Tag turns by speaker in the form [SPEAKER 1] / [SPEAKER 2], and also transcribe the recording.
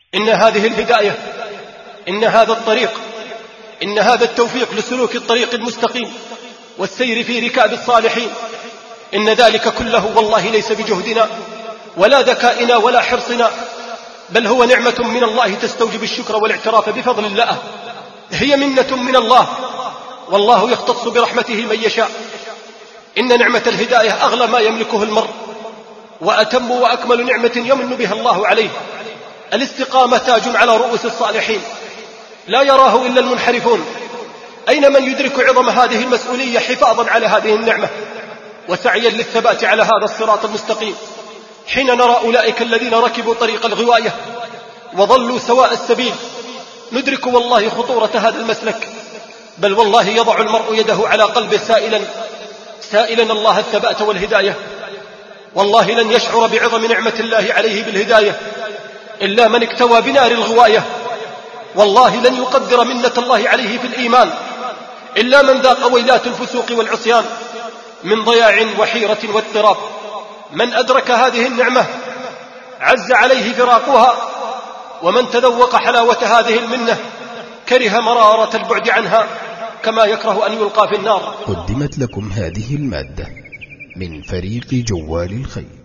[SPEAKER 1] إن هذه الهداية، إن هذا الطريق، إن هذا التوفيق لسلوك الطريق المستقيم والسير في ركاب الصالحين، إن ذلك كله والله ليس بجهدنا ولا ذكائنا ولا حرصنا، بل هو نعمة من الله تستوجب الشكر والاعتراف بفضل الله. هي منة من الله، والله يختص برحمته من يشاء. إن نعمة الهداية أغلى ما يملكه المرء، وأتم وأكمل نعمة يمن بها الله عليه. الاستقامة تاج على رؤوس الصالحين لا يراه إلا المنحرفون. أين من يدرك عظم هذه المسؤولية حفاظا على هذه النعمة وسعيا للثبات على هذا الصراط المستقيم، حين نرى أولئك الذين ركبوا طريق الغواية وظلوا سواء السبيل؟ ندرك والله خطورة هذا المسلك، بل والله يضع المرء يده على قلبه سائلا الله الثبات والهداية. والله لن يشعر بعظم نعمة الله عليه بالهداية إلا من اكتوى بنار الغواية. والله لن يقدر منة الله عليه في الإيمان إلا من ذاق ويلات الفسوق والعصيان من ضياع وحيرة واضطراب. من أدرك هذه النعمة عز عليه فراقها، ومن تذوق حلاوة هذه المنة كره مرارة البعد عنها كما يكره أن يلقى في النار.
[SPEAKER 2] قدمت لكم هذه المادة من فريق جوال الخير.